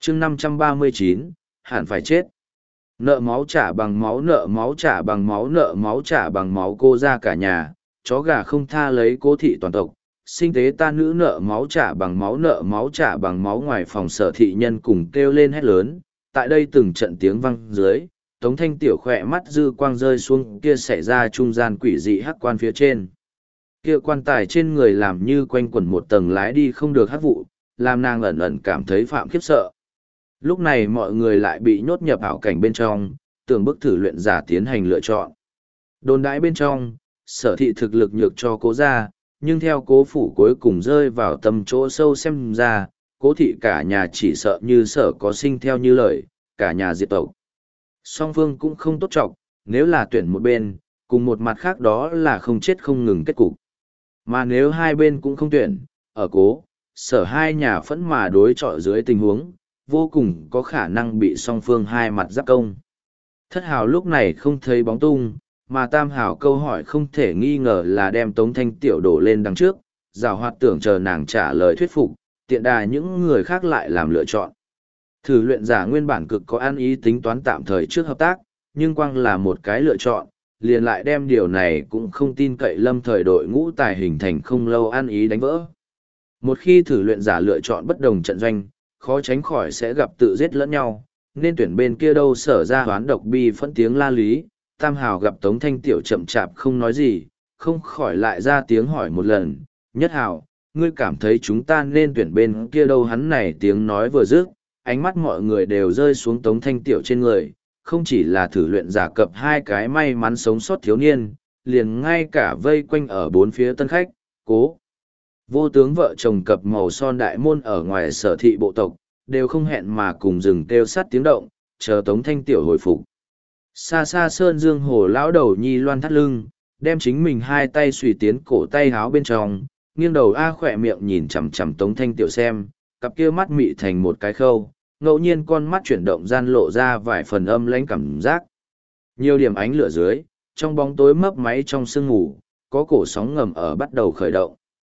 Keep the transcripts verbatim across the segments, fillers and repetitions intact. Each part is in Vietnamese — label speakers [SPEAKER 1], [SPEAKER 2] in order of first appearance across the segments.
[SPEAKER 1] chương năm trăm ba mươi chín, hẳn phải chết. Nợ máu trả bằng máu, nợ máu trả bằng máu, nợ máu trả bằng máu, cô ra cả nhà, chó gà không tha lấy cố thị toàn tộc. Sinh tế ta nữ, nợ máu trả bằng máu, nợ máu trả bằng máu. Ngoài phòng Sở thị nhân cùng kêu lên hét lớn, tại đây từng trận tiếng vang dưới, Tống Thanh Tiểu khỏe mắt dư quang rơi xuống kia xảy ra trung gian quỷ dị hắc quan phía trên. Kia quan tài trên người làm như quanh quẩn một tầng lái đi không được hắc vụ, làm nàng ẩn ẩn cảm thấy phạm khiếp sợ. Lúc này mọi người lại bị nhốt nhập ảo cảnh bên trong, tưởng bức thử luyện giả tiến hành lựa chọn. Đồn đãi bên trong, Sở thị thực lực nhược cho cố ra, nhưng theo cố phủ cuối cùng rơi vào tầm chỗ sâu xem ra, cố thị cả nhà chỉ sợ như Sở có sinh theo như lời, cả nhà diệt tộc. Song phương cũng không tốt trọng, nếu là tuyển một bên, cùng một mặt khác đó là không chết không ngừng kết cục. Mà nếu hai bên cũng không tuyển, ở cố, Sở hai nhà phẫn mà đối chọi dưới tình huống, vô cùng có khả năng bị song phương hai mặt giáp công. Thất hào lúc này không thấy bóng tung, mà tam hào câu hỏi không thể nghi ngờ là đem Tống Thanh Tiểu đổ lên đằng trước, giảo hoạt tưởng chờ nàng trả lời thuyết phục, tiện đà những người khác lại làm lựa chọn. Thử luyện giả nguyên bản cực có ăn ý tính toán tạm thời trước hợp tác, nhưng quang là một cái lựa chọn, liền lại đem điều này cũng không tin cậy lâm thời đội ngũ tài hình thành không lâu ăn ý đánh vỡ. Một khi thử luyện giả lựa chọn bất đồng trận doanh, khó tránh khỏi sẽ gặp tự giết lẫn nhau, nên tuyển bên kia đâu Sở ra hoán độc bi phẫn tiếng la lý. Tam hào gặp Tống Thanh Tiểu chậm chạp không nói gì, không khỏi lại ra tiếng hỏi một lần, Nhất hào, ngươi cảm thấy chúng ta nên tuyển bên kia đâu? Hắn này tiếng nói vừa dứt, ánh mắt mọi người đều rơi xuống Tống Thanh Tiểu trên người, không chỉ là thử luyện giả cập hai cái may mắn sống sót thiếu niên, liền ngay cả vây quanh ở bốn phía tân khách, cố. Vô tướng vợ chồng cập màu son đại môn ở ngoài Sở thị bộ tộc, đều không hẹn mà cùng dừng kêu sát tiếng động, chờ Tống Thanh Tiểu hồi phục. Xa xa sơn dương hồ lão đầu nhi loan thắt lưng, đem chính mình hai tay xùy tiến cổ tay háo bên trong, nghiêng đầu a khỏe miệng nhìn chằm chằm Tống Thanh Tiểu xem, cặp kia mắt mị thành một cái khâu, ngẫu nhiên con mắt chuyển động gian lộ ra vài phần âm lãnh cảm giác. Nhiều điểm ánh lửa dưới, trong bóng tối mấp máy trong sương ngủ, có cổ sóng ngầm ở bắt đầu khởi động.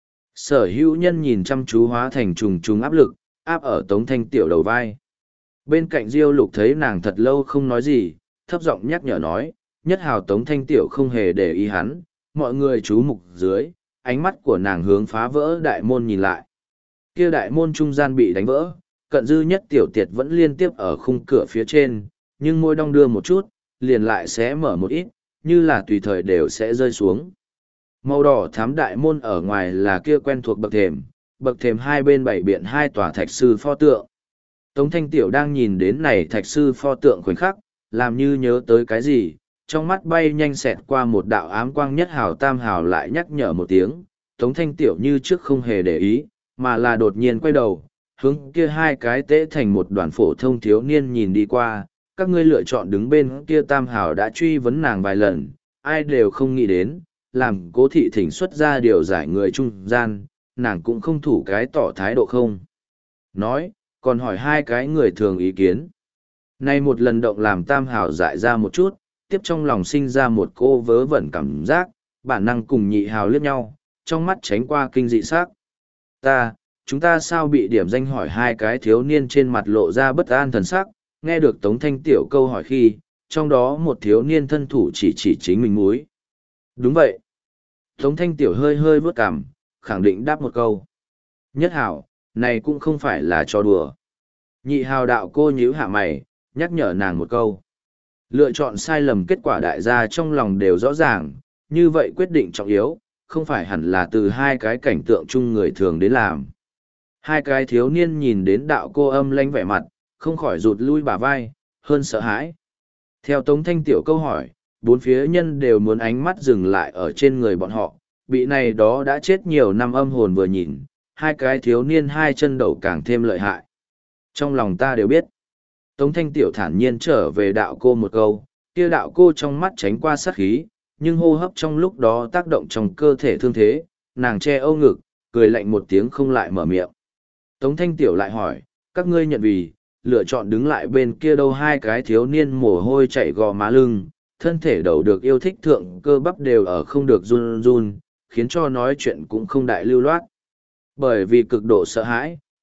[SPEAKER 1] Sở hữu nhân nhìn chăm chú hóa thành trùng trùng áp lực, áp ở Tống Thanh Tiểu đầu vai. Bên cạnh Diêu Lục thấy nàng thật lâu không nói gì, thấp giọng nhắc nhở nói, Nhất hào. Tống Thanh Tiểu không hề để ý hắn, mọi người chú mục dưới, ánh mắt của nàng hướng phá vỡ đại môn nhìn lại. Kia đại môn trung gian bị đánh vỡ, cận dư Nhất Tiểu Tiệt vẫn liên tiếp ở khung cửa phía trên, nhưng môi đong đưa một chút, liền lại sẽ mở một ít, như là tùy thời đều sẽ rơi xuống. Màu đỏ thám đại môn ở ngoài là kia quen thuộc bậc thềm, bậc thềm hai bên bảy biện hai tòa thạch sư pho tượng. Tống Thanh Tiểu đang nhìn đến này thạch sư pho tượng khoảnh khắc, làm như nhớ tới cái gì, trong mắt bay nhanh xẹt qua một đạo ám quang. Nhất hào tam hào lại nhắc nhở một tiếng, Tống Thanh Tiểu như trước không hề để ý, mà là đột nhiên quay đầu, hướng kia hai cái tễ thành một đoàn phổ thông thiếu niên nhìn đi qua, các ngươi lựa chọn đứng bên kia. Tam hào đã truy vấn nàng vài lần, ai đều không nghĩ đến, làm Cố thị thỉnh xuất ra điều giải người trung gian, nàng cũng không thủ cái tỏ thái độ không. Nói, còn hỏi hai cái người thường ý kiến. Nay một lần động làm tam hào dại ra một chút, tiếp trong lòng sinh ra một cô vớ vẩn cảm giác, bản năng cùng nhị hào liếc nhau, trong mắt tránh qua kinh dị sắc. Ta, chúng ta sao bị điểm danh? Hỏi hai cái thiếu niên trên mặt lộ ra bất an thần sắc, nghe được Tống Thanh Tiểu câu hỏi khi, trong đó một thiếu niên thân thủ chỉ chỉ chính mình múi. Đúng vậy. Tống Thanh Tiểu hơi hơi vớt cằm, khẳng định đáp một câu. Nhất hào, này cũng không phải là trò đùa. Nhị hào đạo cô nhíu hạ mày, nhắc nhở nàng một câu. Lựa chọn sai lầm kết quả đại gia trong lòng đều rõ ràng, như vậy quyết định trọng yếu, không phải hẳn là từ hai cái cảnh tượng chung người thường đến làm. Hai cái thiếu niên nhìn đến đạo cô âm lanh vẻ mặt, không khỏi rụt lui bả vai, hơn sợ hãi. Theo Tống Thanh Tiểu câu hỏi, bốn phía nhân đều muốn ánh mắt dừng lại ở trên người bọn họ, bị này đó đã chết nhiều năm âm hồn vừa nhìn, hai cái thiếu niên hai chân đầu càng thêm lợi hại. Trong lòng ta đều biết. Tống Thanh Tiểu thản nhiên trở về đạo cô một câu, kia đạo cô trong mắt tránh qua sát khí, nhưng hô hấp trong lúc đó tác động trong cơ thể thương thế, nàng che âu ngực, cười lạnh một tiếng không lại mở miệng. Tống Thanh Tiểu lại hỏi, các ngươi nhận vì, lựa chọn đứng lại bên kia đâu? Hai cái thiếu niên mồ hôi chảy gò má lưng, thân thể đầu được yêu thích thượng cơ bắp đều ở không được run run, khiến cho nói chuyện cũng không đại lưu loát. Bởi vì cực độ sợ hãi,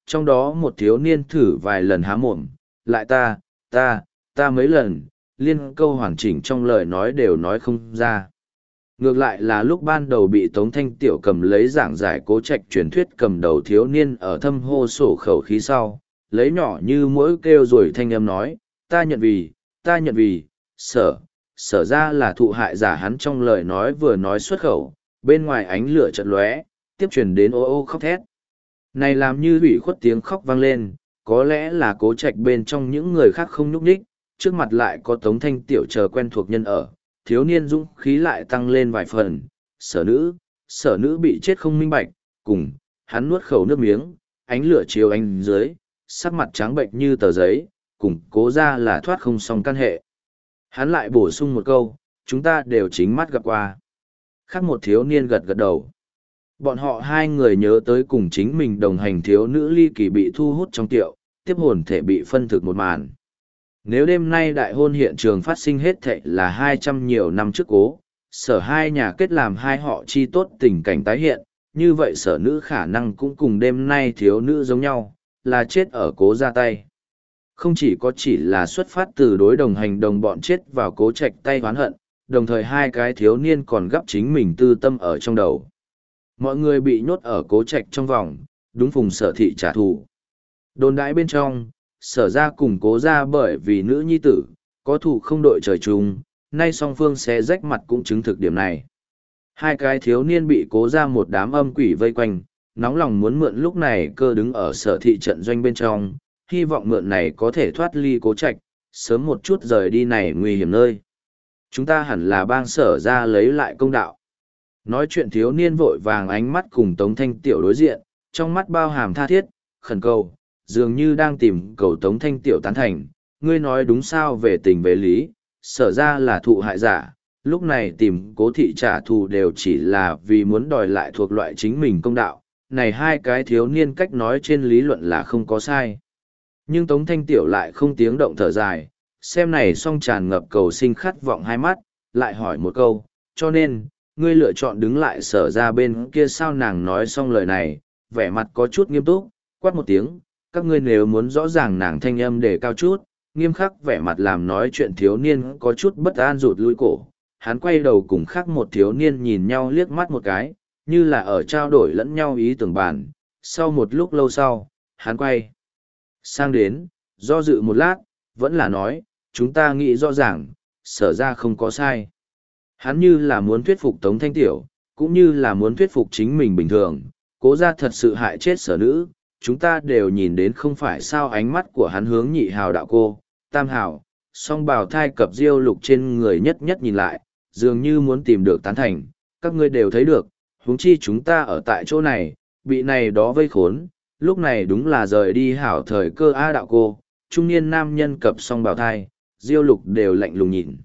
[SPEAKER 1] trong đó một thiếu niên thử vài lần há mồm, lại ta, ta, ta mấy lần, liên câu hoàn chỉnh trong lời nói đều nói không ra. Ngược lại là lúc ban đầu bị Tống Thanh Tiểu cầm lấy giảng giải Cố Trạch truyền thuyết cầm đầu thiếu niên ở thâm hô sổ khẩu khí sau, lấy nhỏ như mỗi kêu rồi thanh âm nói, ta nhận vì, ta nhận vì, sở, sở ra là thụ hại giả. Hắn trong lời nói vừa nói xuất khẩu, bên ngoài ánh lửa chợt lóe, tiếp truyền đến ô ô khóc thét. Này làm như ủy khuất tiếng khóc vang lên, có lẽ là Cố Trạch bên trong những người khác không nhúc nhích, trước mặt lại có Tống Thanh Tiểu chờ quen thuộc nhân ở, thiếu niên dũng khí lại tăng lên vài phần. Sở nữ, sở nữ bị chết không minh bạch, cùng, hắn nuốt khẩu nước miếng, ánh lửa chiếu ánh dưới, sắc mặt trắng bệnh như tờ giấy, cùng Cố ra là thoát không xong căn hệ. Hắn lại bổ sung một câu, chúng ta đều chính mắt gặp qua. Khác một thiếu niên gật gật đầu. Bọn họ hai người nhớ tới cùng chính mình đồng hành thiếu nữ ly kỳ bị thu hút trong tiệu, tiếp hồn thể bị phân thực một màn. Nếu đêm nay đại hôn hiện trường phát sinh hết thệ là hai trăm nhiều năm trước Cố, sở hai nhà kết làm hai họ chi tốt tình cảnh tái hiện, như vậy sở nữ khả năng cũng cùng đêm nay thiếu nữ giống nhau, là chết ở Cố ra tay. Không chỉ có chỉ là xuất phát từ đối đồng hành đồng bọn chết vào Cố Trạch tay oán hận, đồng thời hai cái thiếu niên còn gấp chính mình tư tâm ở trong đầu. Mọi người bị nhốt ở Cố Trạch trong vòng, đúng phùng sở thị trả thù. Đồn đãi bên trong, sở ra cùng Cố ra bởi vì nữ nhi tử, có thù không đội trời chung, nay song phương sẽ rách mặt cũng chứng thực điểm này. Hai cái thiếu niên bị Cố ra một đám âm quỷ vây quanh, nóng lòng muốn mượn lúc này cơ đứng ở sở thị trận doanh bên trong, hy vọng mượn này có thể thoát ly Cố Trạch, sớm một chút rời đi này nguy hiểm nơi. Chúng ta hẳn là bang sở ra lấy lại công đạo. Nói chuyện thiếu niên vội vàng ánh mắt cùng Tống Thanh Tiểu đối diện, trong mắt bao hàm tha thiết, khẩn cầu, dường như đang tìm cầu Tống Thanh Tiểu tán thành. Ngươi nói đúng sao về tình về lý, sở ra là thụ hại giả, lúc này tìm Cố thị trả thù đều chỉ là vì muốn đòi lại thuộc loại chính mình công đạo. Này hai cái thiếu niên cách nói trên lý luận là không có sai. Nhưng Tống Thanh Tiểu lại không tiếng động thở dài, xem này song tràn ngập cầu sinh khát vọng hai mắt, lại hỏi một câu, cho nên, ngươi lựa chọn đứng lại sở ra bên kia sao. Nàng nói xong lời này, vẻ mặt có chút nghiêm túc, quát một tiếng, các ngươi nếu muốn rõ ràng nàng thanh âm để cao chút, nghiêm khắc vẻ mặt làm nói chuyện thiếu niên có chút bất an rụt lui cổ. Hắn quay đầu cùng khác một thiếu niên nhìn nhau liếc mắt một cái, như là ở trao đổi lẫn nhau ý tưởng bàn. Sau một lúc lâu sau, hắn quay sang đến, do dự một lát, vẫn là nói, chúng ta nghĩ rõ ràng, sở ra không có sai. Hắn như là muốn thuyết phục Tống Thanh Tiểu, cũng như là muốn thuyết phục chính mình bình thường, Cố ra thật sự hại chết sở nữ, chúng ta đều nhìn đến không phải sao. Ánh mắt của hắn hướng nhị hào đạo cô, tam hào, song bào thai cập diêu lục trên người nhất nhất nhìn lại, dường như muốn tìm được tán thành, các ngươi đều thấy được, huống chi chúng ta ở tại chỗ này, bị này đó vây khốn, lúc này đúng là rời đi hảo thời cơ. A đạo cô, trung niên nam nhân cập song bào thai, diêu lục đều lạnh lùng nhìn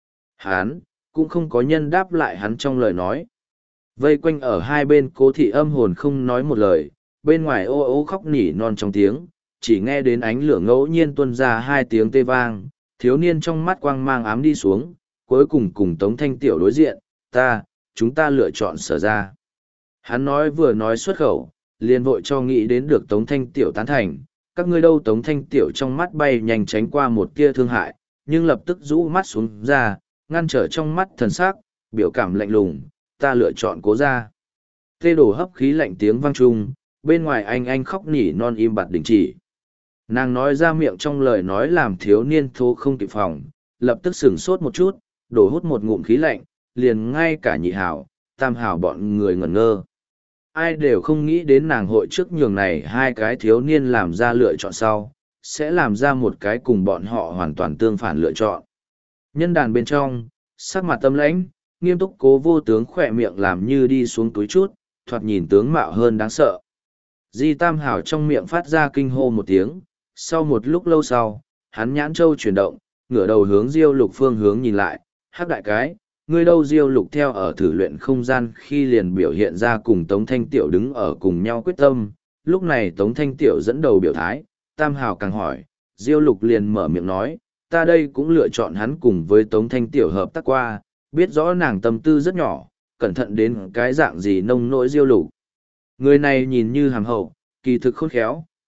[SPEAKER 1] hắn, cũng không có nhân đáp lại hắn trong lời nói. Vây quanh ở hai bên Cố thị âm hồn không nói một lời, bên ngoài ô ô khóc nỉ non trong tiếng, chỉ nghe đến ánh lửa ngẫu nhiên tuôn ra hai tiếng tê vang, thiếu niên trong mắt quang mang ám đi xuống, cuối cùng cùng Tống Thanh Tiểu đối diện, ta, chúng ta lựa chọn sở ra. Hắn nói vừa nói xuất khẩu, liền vội cho nghĩ đến được Tống Thanh Tiểu tán thành, các ngươi đâu. Tống Thanh Tiểu trong mắt bay nhanh tránh qua một tia thương hại, nhưng lập tức rũ mắt xuống ra, ngăn trở trong mắt thần sắc, biểu cảm lạnh lùng, ta lựa chọn Cố ra. Tê đổ hấp khí lạnh tiếng vang trung, bên ngoài anh anh khóc nỉ non im bặt đình chỉ. Nàng nói ra miệng trong lời nói làm thiếu niên thô không kịp phòng, lập tức sửng sốt một chút, đổ hút một ngụm khí lạnh, liền ngay cả nhị hảo, tam hảo bọn người ngẩn ngơ. Ai đều không nghĩ đến nàng hội trước nhường này hai cái thiếu niên làm ra lựa chọn sau, sẽ làm ra một cái cùng bọn họ hoàn toàn tương phản lựa chọn. Nhân đàn bên trong, sắc mặt tâm lãnh, nghiêm túc Cố Vô Tướng khỏe miệng làm như đi xuống túi chút, thoạt nhìn tướng mạo hơn đáng sợ. Di Tam Hảo trong miệng phát ra kinh hô một tiếng, sau một lúc lâu sau, hắn nhãn châu chuyển động, ngửa đầu hướng Diêu Lục phương hướng nhìn lại, hắc đại cái, ngươi đâu. Diêu Lục theo ở thử luyện không gian khi liền biểu hiện ra cùng Tống Thanh Tiểu đứng ở cùng nhau quyết tâm, lúc này Tống Thanh Tiểu dẫn đầu biểu thái, Tam Hảo càng hỏi, Diêu Lục liền mở miệng nói, ta đây cũng lựa chọn hắn cùng với Tống Thanh Tiểu hợp tác qua, biết rõ nàng tâm tư rất nhỏ, cẩn thận đến cái dạng gì nông nỗi Diêu Lục. Người này nhìn như hàm hậu, kỳ thực khôn khéo,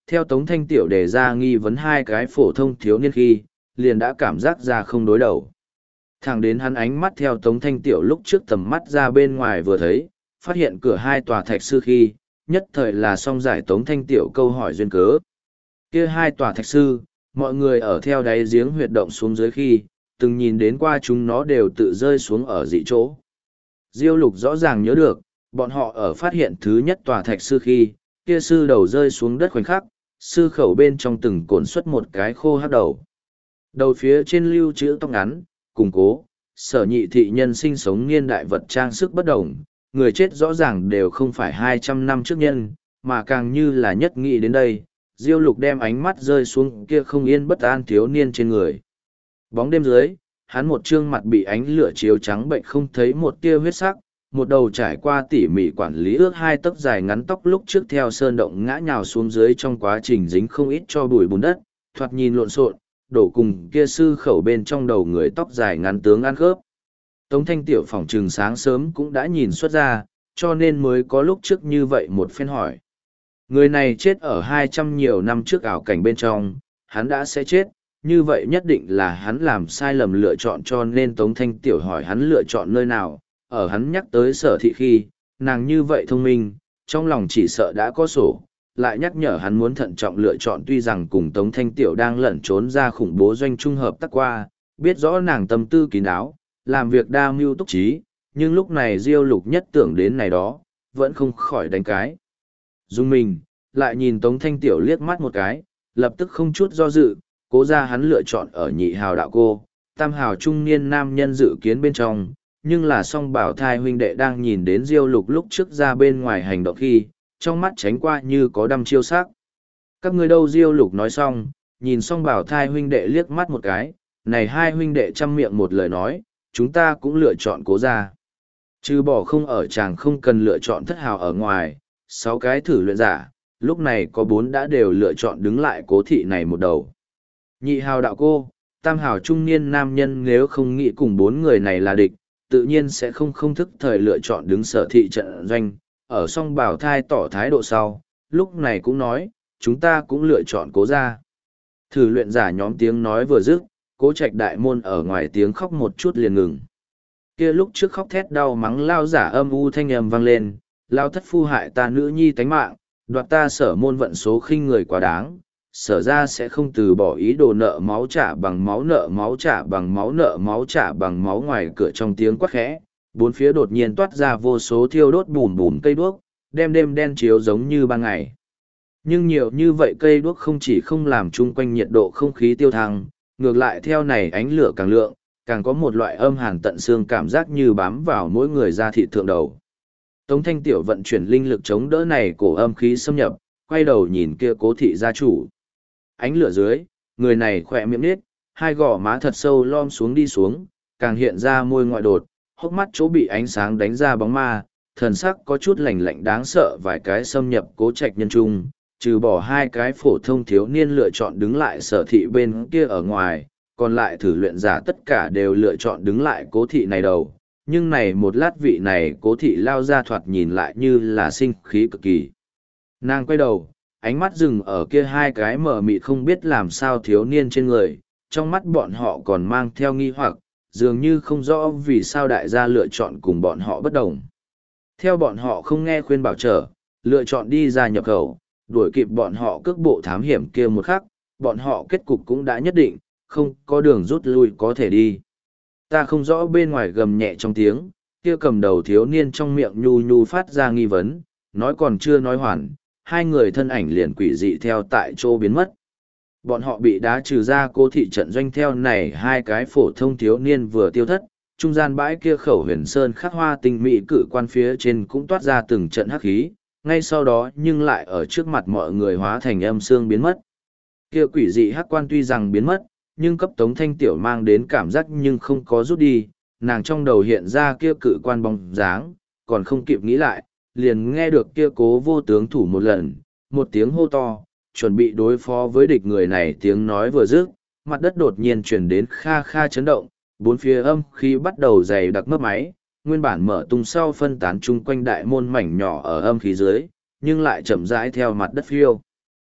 [SPEAKER 1] Theo Tống Thanh Tiểu đề ra nghi vấn hai cái phổ thông thiếu niên khi, liền đã cảm giác ra không đối đầu. Thẳng đến hắn ánh mắt theo Tống Thanh Tiểu lúc trước tầm mắt ra bên ngoài vừa thấy, phát hiện cửa hai tòa thạch sư khi, nhất thời là xong giải Tống Thanh Tiểu câu hỏi duyên cớ. Kia hai tòa thạch sư, mọi người ở theo đáy giếng huyệt động xuống dưới khi, từng nhìn đến qua chúng nó đều tự rơi xuống ở dị chỗ. Diêu Lục rõ ràng nhớ được, bọn họ ở phát hiện thứ nhất tòa thạch sư khi, kia sư đầu rơi xuống đất khoảnh khắc, sư khẩu bên trong từng cồn xuất một cái khô hắc đầu. Đầu phía trên lưu chữ tóc ngắn, củng cố, sở nhị thị nhân sinh sống niên đại vật trang sức bất đồng, người chết rõ ràng đều không phải hai trăm năm trước nhân, mà càng như là nhất nghị đến đây, Diêu Lục đem ánh mắt rơi xuống kia không yên bất an thiếu niên trên người. Bóng đêm dưới, hắn một trương mặt bị ánh lửa chiếu trắng bệnh không thấy một tia huyết sắc, một đầu trải qua tỉ mỉ quản lý ước hai tấc dài ngắn tóc lúc trước theo sơn động ngã nhào xuống dưới trong quá trình dính không ít cho bụi bùn đất, thoạt nhìn lộn xộn, đổ cùng kia sư khẩu bên trong đầu người tóc dài ngắn tướng ăn khớp. Tống Thanh Tiểu phòng trừng sáng sớm cũng đã nhìn xuất ra, cho nên mới có lúc trước như vậy một phen hỏi. Người này chết ở hai trăm nhiều năm trước ảo cảnh bên trong, hắn đã sẽ chết, như vậy nhất định là hắn làm sai lầm lựa chọn cho nên Tống Thanh Tiểu hỏi hắn lựa chọn nơi nào, ở hắn nhắc tới sở thị khi, nàng như vậy thông minh, trong lòng chỉ sợ đã có sổ, lại nhắc nhở hắn muốn thận trọng lựa chọn tuy rằng cùng Tống Thanh Tiểu đang lẩn trốn ra khủng bố doanh trung hợp tác qua, biết rõ nàng tâm tư kín đáo, làm việc đa mưu túc trí, nhưng lúc này Diêu Lục nhất tưởng đến này đó, vẫn không khỏi đánh cái. Dung mình, lại nhìn Tống Thanh Tiểu liếc mắt một cái, lập tức không chút do dự, cố ra hắn lựa chọn ở nhị hào đạo cô, tam hào trung niên nam nhân dự kiến bên trong, nhưng là song bảo thai huynh đệ đang nhìn đến Diêu Lục lúc trước ra bên ngoài hành động khi, trong mắt tránh qua như có đăm chiêu sắc. Các ngươi đâu? Diêu Lục nói xong, nhìn song bảo thai huynh đệ liếc mắt một cái, này hai huynh đệ chăm miệng một lời nói, chúng ta cũng lựa chọn cố ra. Trừ bỏ không ở chàng không cần lựa chọn thất hào ở ngoài, sáu cái thử luyện giả, lúc này có bốn đã đều lựa chọn đứng lại cố thị này một đầu. Nhị hào đạo cô, tam hào trung niên nam nhân nếu không nghĩ cùng bốn người này là địch, tự nhiên sẽ không không thức thời lựa chọn đứng sở thị trận doanh, ở song bảo thai tỏ thái độ sau, lúc này cũng nói, chúng ta cũng lựa chọn cố ra. Thử luyện giả nhóm tiếng nói vừa dứt, cố trạch đại môn ở ngoài tiếng khóc một chút liền ngừng. Kia lúc trước khóc thét đau mắng lao giả âm u thanh âm vang lên, lao thất phu hại ta nữ nhi tánh mạng, đoạt ta sở môn vận số khinh người quá đáng, sở ra sẽ không từ bỏ ý đồ nợ máu trả bằng máu nợ máu trả bằng máu nợ máu trả bằng máu ngoài cửa trong tiếng quát khẽ, bốn phía đột nhiên toát ra vô số thiêu đốt bùn bùn cây đuốc, đem đêm đen chiếu giống như ban ngày. Nhưng nhiều như vậy cây đuốc không chỉ không làm chung quanh nhiệt độ không khí tiêu thăng, ngược lại theo này ánh lửa càng lượng, càng có một loại âm hàn tận xương cảm giác như bám vào mỗi người da thịt thượng đầu. Tống Thanh Tiểu vận chuyển linh lực chống đỡ này cổ âm khí xâm nhập, quay đầu nhìn kia cố thị gia chủ. Ánh lửa dưới, người này khỏe miệng nít, hai gò má thật sâu lom xuống đi xuống, càng hiện ra môi ngoại đột, hốc mắt chỗ bị ánh sáng đánh ra bóng ma, thần sắc có chút lạnh lạnh đáng sợ vài cái xâm nhập cố trạch nhân trung, trừ bỏ hai cái phổ thông thiếu niên lựa chọn đứng lại sở thị bên kia ở ngoài, còn lại thử luyện giả tất cả đều lựa chọn đứng lại cố thị này đầu. Nhưng này một lát vị này cố thị lao ra thoạt nhìn lại như là sinh khí cực kỳ. Nàng quay đầu, ánh mắt dừng ở kia hai cái mở mịt không biết làm sao thiếu niên trên người, trong mắt bọn họ còn mang theo nghi hoặc, dường như không rõ vì sao đại gia lựa chọn cùng bọn họ bất đồng. Theo bọn họ không nghe khuyên bảo trở, lựa chọn đi ra nhập khẩu, đuổi kịp bọn họ cước bộ thám hiểm kia một khắc, bọn họ kết cục cũng đã nhất định, không có đường rút lui có thể đi. Ta không rõ bên ngoài gầm nhẹ trong tiếng, kia cầm đầu thiếu niên trong miệng nhu nhu phát ra nghi vấn, nói còn chưa nói hoàn, hai người thân ảnh liền quỷ dị theo tại chỗ biến mất. Bọn họ bị đá trừ ra cố thị trận doanh theo này hai cái phổ thông thiếu niên vừa tiêu thất, trung gian bãi kia khẩu huyền sơn khắc hoa tinh mỹ cự quan phía trên cũng toát ra từng trận hắc khí, ngay sau đó nhưng lại ở trước mặt mọi người hóa thành âm xương biến mất. Kia quỷ dị hắc quan tuy rằng biến mất, nhưng cấp Tống Thanh Tiểu mang đến cảm giác nhưng không có rút đi, nàng trong đầu hiện ra kia cự quan bóng dáng, còn không kịp nghĩ lại, liền nghe được kia cố vô tướng thủ một lần, một tiếng hô to, chuẩn bị đối phó với địch người này tiếng nói vừa dứt, mặt đất đột nhiên chuyển đến kha kha chấn động, bốn phía âm khí bắt đầu dày đặc mấp máy, nguyên bản mở tung sau phân tán chung quanh đại môn mảnh nhỏ ở âm khí dưới, nhưng lại chậm rãi theo mặt đất phiêu.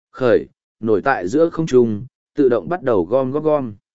[SPEAKER 1] Khởi, nổi tại giữa không trung, tự động bắt đầu gom góp gom.